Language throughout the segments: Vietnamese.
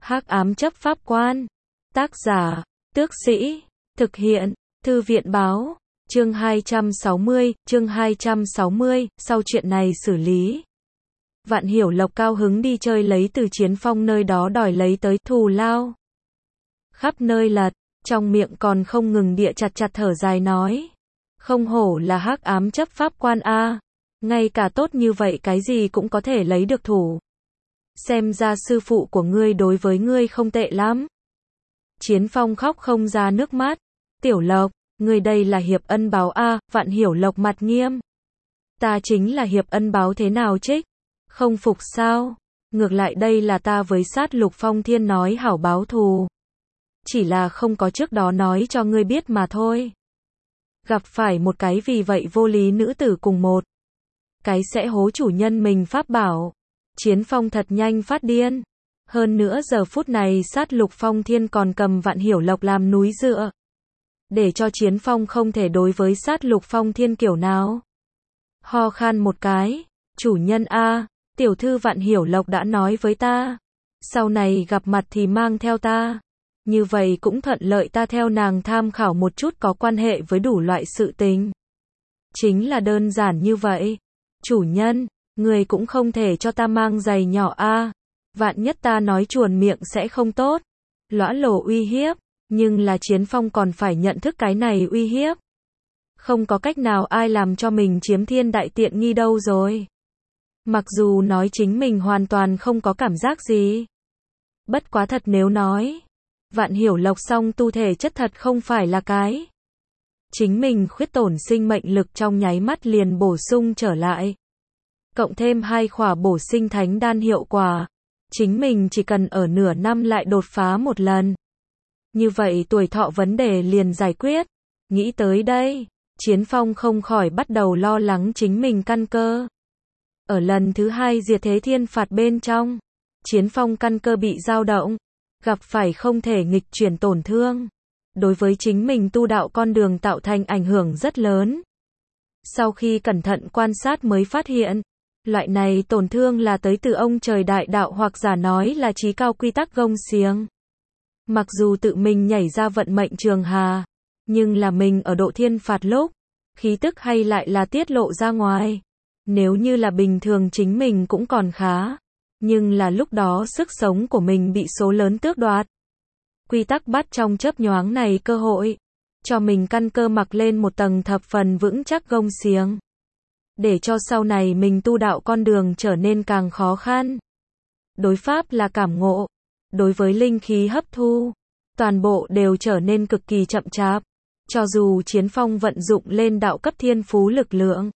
Hắc ám chấp pháp quan. Tác giả, Tước Sĩ. Thực hiện, Thư viện báo. Chương 260, sau chuyện này xử lý. Vạn Hiểu Lộc cao hứng đi chơi lấy từ Chiến Phong nơi đó đòi lấy tới thù lao. Khắp nơi lật, trong miệng còn không ngừng địa chặt thở dài nói. Không hổ là hắc ám chấp pháp quan a, ngay cả tốt như vậy cái gì cũng có thể lấy được thủ. Xem ra sư phụ của ngươi đối với ngươi không tệ lắm. Chiến Phong khóc không ra nước mắt. Tiểu Lộc, ngươi đây là hiệp ân báo a. Vạn Hiểu Lộc mặt nghiêm. Ta chính là hiệp ân báo thế nào trích? Không phục sao? Ngược lại đây là ta với Sát Lục Phong Thiên nói hảo báo thù. Chỉ là không có trước đó nói cho ngươi biết mà thôi. Gặp phải một cái vì vậy vô lý nữ tử cùng một cái sẽ hố chủ nhân mình pháp bảo. Chiến Phong thật nhanh phát điên. Hơn nữa giờ phút này Sát Lục Phong Thiên còn cầm Vạn Hiểu Lộc làm núi dựa. Để cho Chiến Phong không thể đối với Sát Lục Phong Thiên kiểu nào. Ho khan một cái. Chủ nhân a, tiểu thư Vạn Hiểu Lộc đã nói với ta. Sau này gặp mặt thì mang theo ta. Như vậy cũng thuận lợi ta theo nàng tham khảo một chút có quan hệ với đủ loại sự tình. Chính là đơn giản như vậy. Chủ nhân, người cũng không thể cho ta mang giày nhỏ a. Vạn nhất ta nói chuồn miệng sẽ không tốt. Lõa lồ uy hiếp, nhưng là Chiến Phong còn phải nhận thức cái này uy hiếp. Không có cách nào ai làm cho mình chiếm thiên đại tiện nghi đâu rồi. Mặc dù nói chính mình hoàn toàn không có cảm giác gì. Bất quá thật nếu nói. Vạn Hiểu Lộc song tu thể chất thật không phải là cái. Chính mình khuyết tổn sinh mệnh lực trong nháy mắt liền bổ sung trở lại. Cộng thêm 2 khỏa bổ sinh thánh đan hiệu quả. Chính mình chỉ cần ở nửa năm lại đột phá một lần. Như vậy tuổi thọ vấn đề liền giải quyết. Nghĩ tới đây, Chiến Phong không khỏi bắt đầu lo lắng chính mình căn cơ. Ở lần thứ 2 diệt thế thiên phạt bên trong, Chiến Phong căn cơ bị dao động. Gặp phải không thể nghịch chuyển tổn thương. Đối với chính mình tu đạo con đường tạo thành ảnh hưởng rất lớn. Sau khi cẩn thận quan sát mới phát hiện, loại này tổn thương là tới từ ông trời đại đạo hoặc giả nói là chí cao quy tắc gông xiềng. Mặc dù tự mình nhảy ra vận mệnh trường hà, nhưng là mình ở độ thiên phạt lúc, khí tức hay lại là tiết lộ ra ngoài. Nếu như là bình thường chính mình cũng còn khá. Nhưng là lúc đó sức sống của mình bị số lớn tước đoạt. Quy tắc bắt trong chớp nhoáng này cơ hội. Cho mình căn cơ mặc lên một tầng thập phần vững chắc gông xiềng. Để cho sau này mình tu đạo con đường trở nên càng khó khăn. Đối pháp là cảm ngộ. Đối với linh khí hấp thu. Toàn bộ đều trở nên cực kỳ chậm chạp. Cho dù Chiến Phong vận dụng lên đạo cấp thiên phú lực lượng.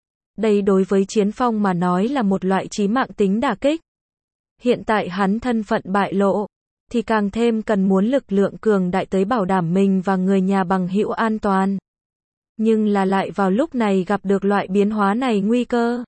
Đây đối với Chiến Phong mà nói là một loại chí mạng tính đả kích. Hiện tại hắn thân phận bại lộ, thì càng thêm cần muốn lực lượng cường đại tới bảo đảm mình và người nhà bằng hữu an toàn. Nhưng là lại vào lúc này gặp được loại biến hóa này nguy cơ.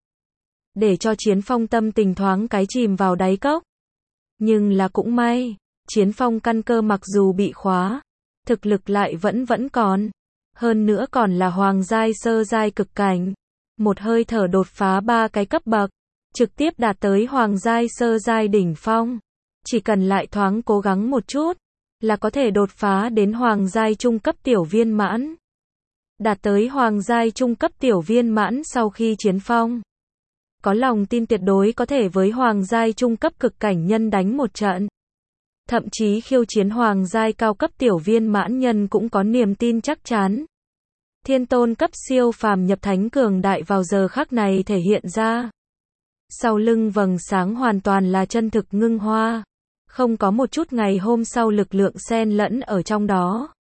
Để cho Chiến Phong tâm tình thoáng cái chìm vào đáy cốc. Nhưng là cũng may, Chiến Phong căn cơ mặc dù bị khóa, thực lực lại vẫn còn. Hơn nữa còn là hoàng giai sơ giai cực cảnh. Một hơi thở đột phá 3 cái cấp bậc. Trực tiếp đạt tới hoàng giai sơ giai đỉnh phong. Chỉ cần lại thoáng cố gắng một chút, là có thể đột phá đến hoàng giai trung cấp tiểu viên mãn. Đạt tới hoàng giai trung cấp tiểu viên mãn sau khi Chiến Phong. Có lòng tin tuyệt đối có thể với hoàng giai trung cấp cực cảnh nhân đánh một trận. Thậm chí khiêu chiến hoàng giai cao cấp tiểu viên mãn nhân cũng có niềm tin chắc chắn. Thiên tôn cấp siêu phàm nhập thánh cường đại vào giờ khắc này thể hiện ra. Sau lưng vầng sáng hoàn toàn là chân thực ngưng hoa. Không có một chút ngày hôm sau lực lượng xen lẫn ở trong đó.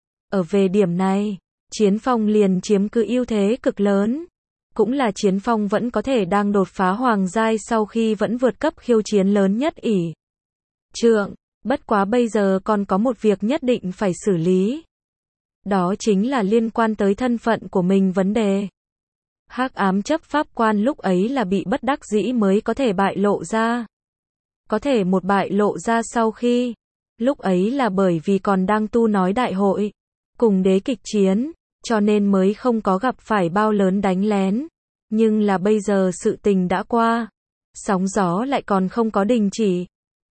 Ở về điểm này, Chiến Phong liền chiếm cứ ưu thế cực lớn. Cũng là Chiến Phong vẫn có thể đang đột phá hoàng giai sau khi vẫn vượt cấp khiêu chiến lớn nhất ỷ trượng. Bất quá bây giờ còn có một việc nhất định phải xử lý. Đó chính là liên quan tới thân phận của mình vấn đề. Hắc ám chấp pháp quan lúc ấy là bị bất đắc dĩ mới có thể bại lộ ra. Có thể một bại lộ ra sau khi. Lúc ấy là bởi vì còn đang tu nói đại hội. Cùng đế kịch chiến. Cho nên mới không có gặp phải bao lớn đánh lén. Nhưng là bây giờ sự tình đã qua. Sóng gió lại còn không có đình chỉ.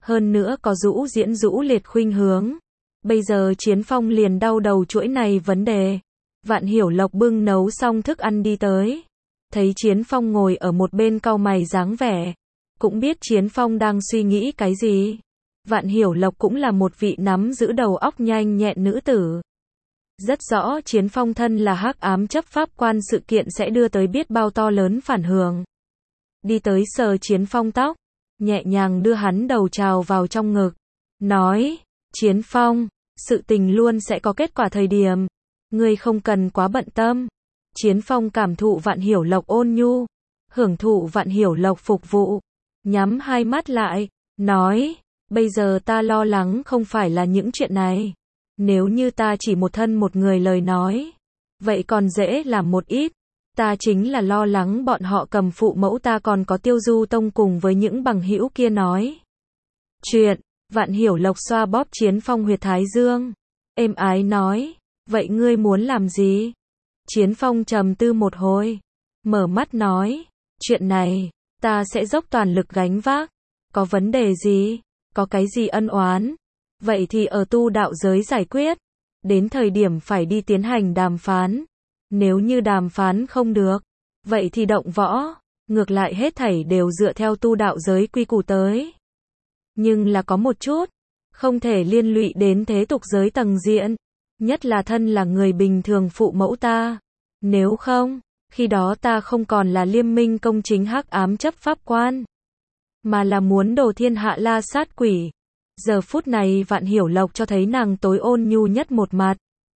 hơn nữa có rũ diễn rũ liệt khuynh hướng. Bây giờ Chiến Phong liền đau đầu chuỗi này vấn đề. Vạn Hiểu Lộc bưng nấu xong thức ăn đi tới. Thấy Chiến Phong ngồi ở một bên cau mày dáng vẻ. Cũng biết Chiến Phong đang suy nghĩ cái gì. Vạn Hiểu Lộc cũng là một vị nắm giữ đầu óc nhanh nhẹn nữ tử. Rất rõ Chiến Phong thân là hắc ám chấp pháp quan sự kiện sẽ đưa tới biết bao to lớn phản hưởng. Đi tới sờ Chiến Phong tóc, nhẹ nhàng đưa hắn đầu trào vào trong ngực. Nói, Chiến Phong, sự tình luôn sẽ có kết quả thời điểm. Ngươi không cần quá bận tâm. Chiến Phong cảm thụ Vạn Hiểu Lộc ôn nhu, hưởng thụ Vạn Hiểu Lộc phục vụ. Nhắm hai mắt lại, nói, bây giờ ta lo lắng không phải là những chuyện này. Nếu như ta chỉ một thân một người lời nói, vậy còn dễ làm một ít. Ta chính là lo lắng bọn họ cầm phụ mẫu ta còn có Tiêu Du Tông cùng với những bằng hữu kia nói chuyện. Vạn Hiểu Lộc xoa bóp Chiến Phong huyệt thái dương, êm ái nói, vậy ngươi muốn làm gì? Chiến Phong trầm tư một hồi, mở mắt nói, chuyện này, ta sẽ dốc toàn lực gánh vác. Có vấn đề gì? Có cái gì ân oán? Vậy thì ở tu đạo giới giải quyết. Đến thời điểm phải đi tiến hành đàm phán. Nếu như đàm phán không được, vậy thì động võ. Ngược lại hết thảy đều dựa theo tu đạo giới quy củ tới. Nhưng là có một chút, không thể liên lụy đến thế tục giới tầng diện. Nhất là thân là người bình thường phụ mẫu ta. Nếu không, khi đó ta không còn là Liêm Minh công chính hắc ám chấp pháp quan, mà là muốn đồ thiên hạ la sát quỷ. Giờ phút này Vạn Hiểu Lộc cho thấy nàng tối ôn nhu nhất một mặt.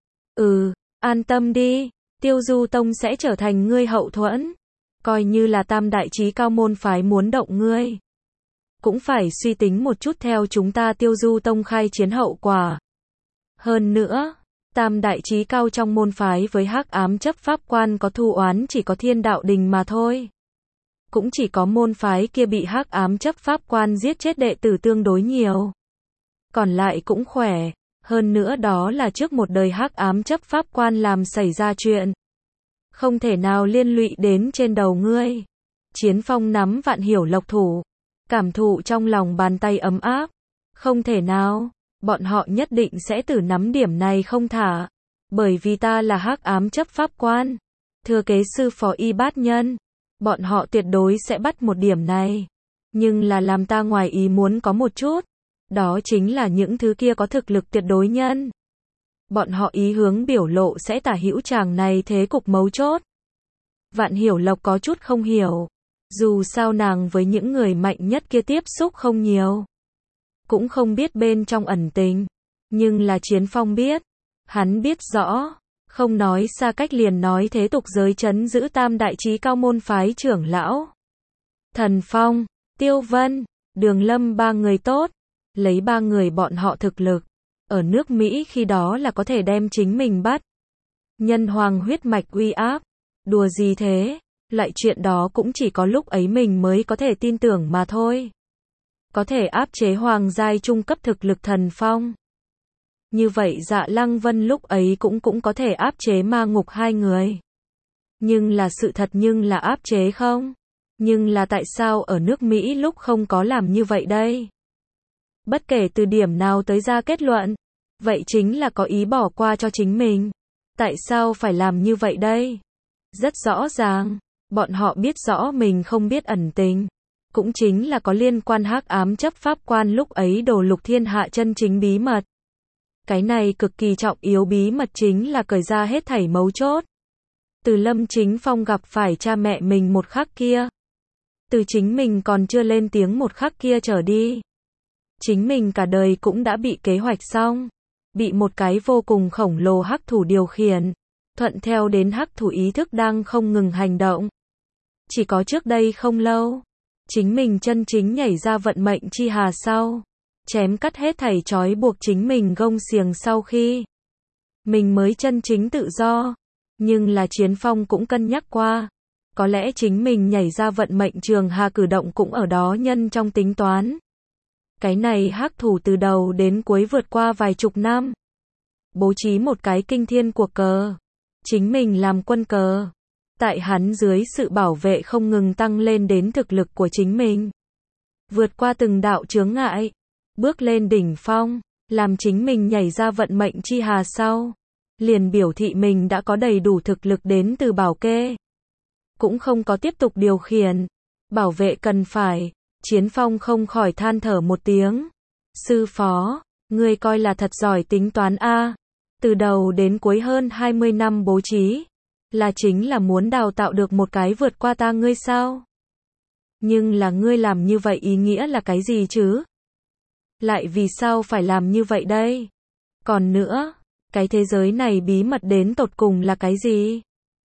An tâm đi, Tiêu Du Tông sẽ trở thành ngươi hậu thuẫn. Coi như là tam đại chí cao môn phái muốn động ngươi, cũng phải suy tính một chút theo chúng ta Tiêu Du Tông khai chiến hậu quả. Hơn nữa, tam đại chí cao trong môn phái với hắc ám chấp pháp quan có thù oán chỉ có Thiên Đạo Đình mà thôi. Cũng chỉ có môn phái kia bị hắc ám chấp pháp quan giết chết đệ tử tương đối nhiều. Còn lại cũng khỏe, hơn nữa đó là trước một đời hắc ám chấp pháp quan làm xảy ra chuyện. Không thể nào liên lụy đến trên đầu ngươi. Chiến Phong nắm Vạn Hiểu Lộc thủ, cảm thụ trong lòng bàn tay ấm áp. Không thể nào, bọn họ nhất định sẽ từ nắm điểm này không thả. Bởi vì ta là hắc ám chấp pháp quan, thừa kế sư phó Y Bát Nhân. Bọn họ tuyệt đối sẽ bắt một điểm này. Nhưng là làm ta ngoài ý muốn có một chút. Đó chính là những thứ kia có thực lực tuyệt đối nhân. Bọn họ ý hướng biểu lộ sẽ tả hữu chàng này thế cục mấu chốt. Vạn Hiểu Lộc có chút không hiểu. Dù sao nàng với những người mạnh nhất kia tiếp xúc không nhiều, cũng không biết bên trong ẩn tình. Nhưng là Chiến Phong biết. Hắn biết rõ. Không nói xa cách liền nói thế tục giới trấn giữ tam đại chí cao môn phái trưởng lão. Thần Phong, Tiêu Vân, Đường Lâm ba người tốt. Lấy ba người bọn họ thực lực, ở nước Mỹ khi đó là có thể đem chính mình bắt. Nhân hoàng huyết mạch uy áp. Đùa gì thế, lại chuyện đó cũng chỉ có lúc ấy mình mới có thể tin tưởng mà thôi. Có thể áp chế hoàng giai trung cấp thực lực Thần Phong. Như vậy Dạ Lăng Vân lúc ấy cũng có thể áp chế ma ngục hai người. Nhưng là sự thật nhưng là áp chế không? Nhưng là tại sao ở nước Mỹ lúc không có làm như vậy đây? Bất kể từ điểm nào tới ra kết luận, vậy chính là có ý bỏ qua cho chính mình. Tại sao phải làm như vậy đây? Rất rõ ràng, bọn họ biết rõ mình không biết ẩn tình. Cũng chính là có liên quan hắc ám chấp pháp quan lúc ấy đổ lục thiên hạ chân chính bí mật. Cái này cực kỳ trọng yếu bí mật chính là cởi ra hết thảy mấu chốt. Từ Lâm Chính Phong gặp phải cha mẹ mình một khắc kia. Từ chính mình còn chưa lên tiếng một khắc kia trở đi. Chính mình cả đời cũng đã bị kế hoạch xong. Bị một cái vô cùng khổng lồ hắc thủ điều khiển. Thuận theo đến hắc thủ ý thức đang không ngừng hành động. Chỉ có trước đây không lâu, chính mình chân chính nhảy ra vận mệnh chi hà sau. Chém cắt hết thảy trói buộc chính mình gông xiềng sau khi mình mới chân chính tự do. Nhưng là Chiến Phong cũng cân nhắc qua. Có lẽ chính mình nhảy ra vận mệnh trường hà cử động cũng ở đó nhân trong tính toán. Cái này hắc thủ từ đầu đến cuối vượt qua vài chục năm. Bố trí một cái kinh thiên cuộc cờ. Chính mình làm quân cờ. Tại hắn dưới sự bảo vệ không ngừng tăng lên đến thực lực của chính mình. Vượt qua từng đạo chướng ngại. bước lên đỉnh phong, làm chính mình nhảy ra vận mệnh chi hà sau, liền biểu thị mình đã có đầy đủ thực lực đến từ bảo kê. Cũng không có tiếp tục điều khiển, bảo vệ cần phải, Chiến Phong không khỏi than thở một tiếng. Sư phó, ngươi coi là thật giỏi tính toán a. Từ đầu đến cuối hơn 20 năm bố trí, là chính là muốn đào tạo được một cái vượt qua ta ngươi sao? Nhưng là ngươi làm như vậy ý nghĩa là cái gì chứ? Lại vì sao phải làm như vậy đây? Còn nữa, cái thế giới này bí mật đến tột cùng là cái gì?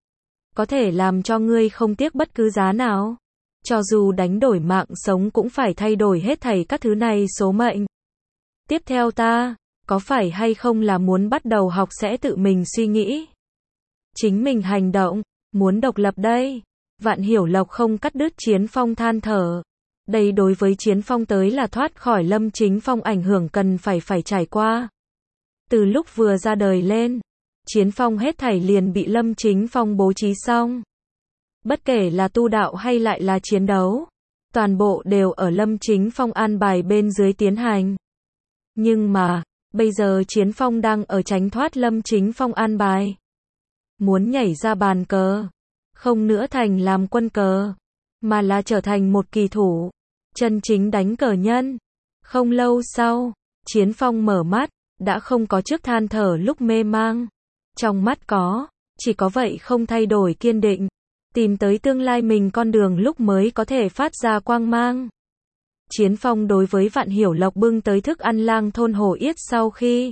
Có thể làm cho ngươi không tiếc bất cứ giá nào? Cho dù đánh đổi mạng sống cũng phải thay đổi hết thảy các thứ này số mệnh. Tiếp theo ta, có phải hay không là muốn bắt đầu học sẽ tự mình suy nghĩ? Chính mình hành động, muốn độc lập đây. Vạn Hiểu Lộc không cắt đứt Chiến Phong than thở. Đây đối với Chiến Phong tới là thoát khỏi Lâm Chính Phong ảnh hưởng cần phải trải qua. Từ lúc vừa ra đời lên, Chiến Phong hết thảy liền bị Lâm Chính Phong bố trí xong. Bất kể là tu đạo hay lại là chiến đấu, toàn bộ đều ở Lâm Chính Phong an bài bên dưới tiến hành. Nhưng mà, bây giờ Chiến Phong đang ở tránh thoát Lâm Chính Phong an bài. Muốn nhảy ra bàn cờ, không nữa thành làm quân cờ, mà là trở thành một kỳ thủ, chân chính đánh cờ nhân. Không lâu sau, Chiến Phong mở mắt, đã không có trước than thở lúc mê mang. Trong mắt chỉ có vậy không thay đổi kiên định, tìm tới tương lai mình con đường lúc mới có thể phát ra quang mang. Chiến Phong đối với Vạn Hiểu Lộc bưng tới thức ăn lang thôn hổ yết sau khi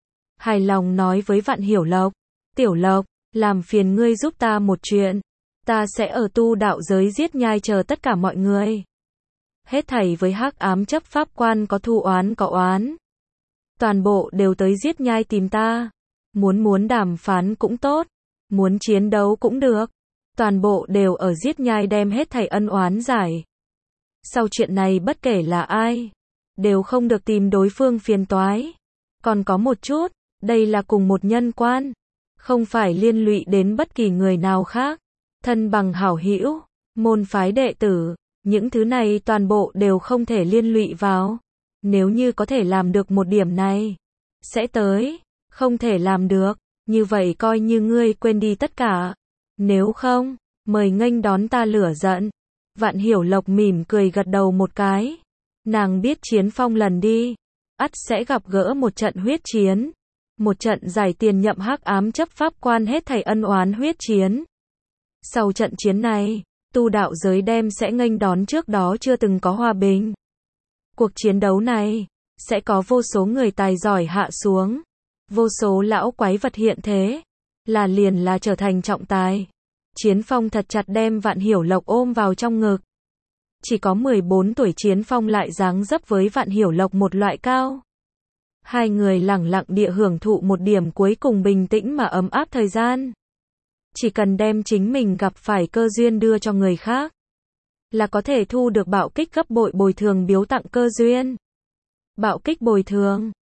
hài lòng nói với Vạn Hiểu Lộc, Tiểu Lộc, làm phiền ngươi giúp ta một chuyện, ta sẽ ở tu đạo giới giết nhai chờ tất cả mọi người. Hết thảy với hắc ám chấp pháp quan có thù oán có oán, toàn bộ đều tới giết nhai tìm ta. Muốn đàm phán cũng tốt, muốn chiến đấu cũng được, toàn bộ đều ở giết nhai đem hết thảy ân oán giải. Sau chuyện này bất kể là ai, đều không được tìm đối phương phiền toái. Còn có một chút, đây là cùng một nhân quan, không phải liên lụy đến bất kỳ người nào khác. Thân bằng hảo hữu, môn phái đệ tử, những thứ này toàn bộ đều không thể liên lụy vào. Nếu như có thể làm được một điểm này, sẽ tới, không thể làm được, như vậy coi như ngươi quên đi tất cả. Nếu không, mời nghênh đón ta lửa giận. Vạn Hiểu Lộc mỉm cười gật đầu một cái. Nàng biết Chiến Phong lần đi, ắt sẽ gặp gỡ một trận huyết chiến. Một trận giải tiền nhậm hắc ám chấp pháp quan hết thảy ân oán huyết chiến. Sau trận chiến này, tu đạo giới đem sẽ nghênh đón trước đó chưa từng có hòa bình. Cuộc chiến đấu này, sẽ có vô số người tài giỏi hạ xuống. Vô số lão quái vật hiện thế, liền là trở thành trọng tài. Chiến Phong thật chặt đem Vạn Hiểu Lộc ôm vào trong ngực. Chỉ có 14 tuổi Chiến Phong lại dáng dấp với Vạn Hiểu Lộc một loại cao. Hai người lẳng lặng địa hưởng thụ một điểm cuối cùng bình tĩnh mà ấm áp thời gian. Chỉ cần đem chính mình gặp phải cơ duyên đưa cho người khác, là có thể thu được bạo kích gấp bội bồi thường biếu tặng cơ duyên. Bạo kích bồi thường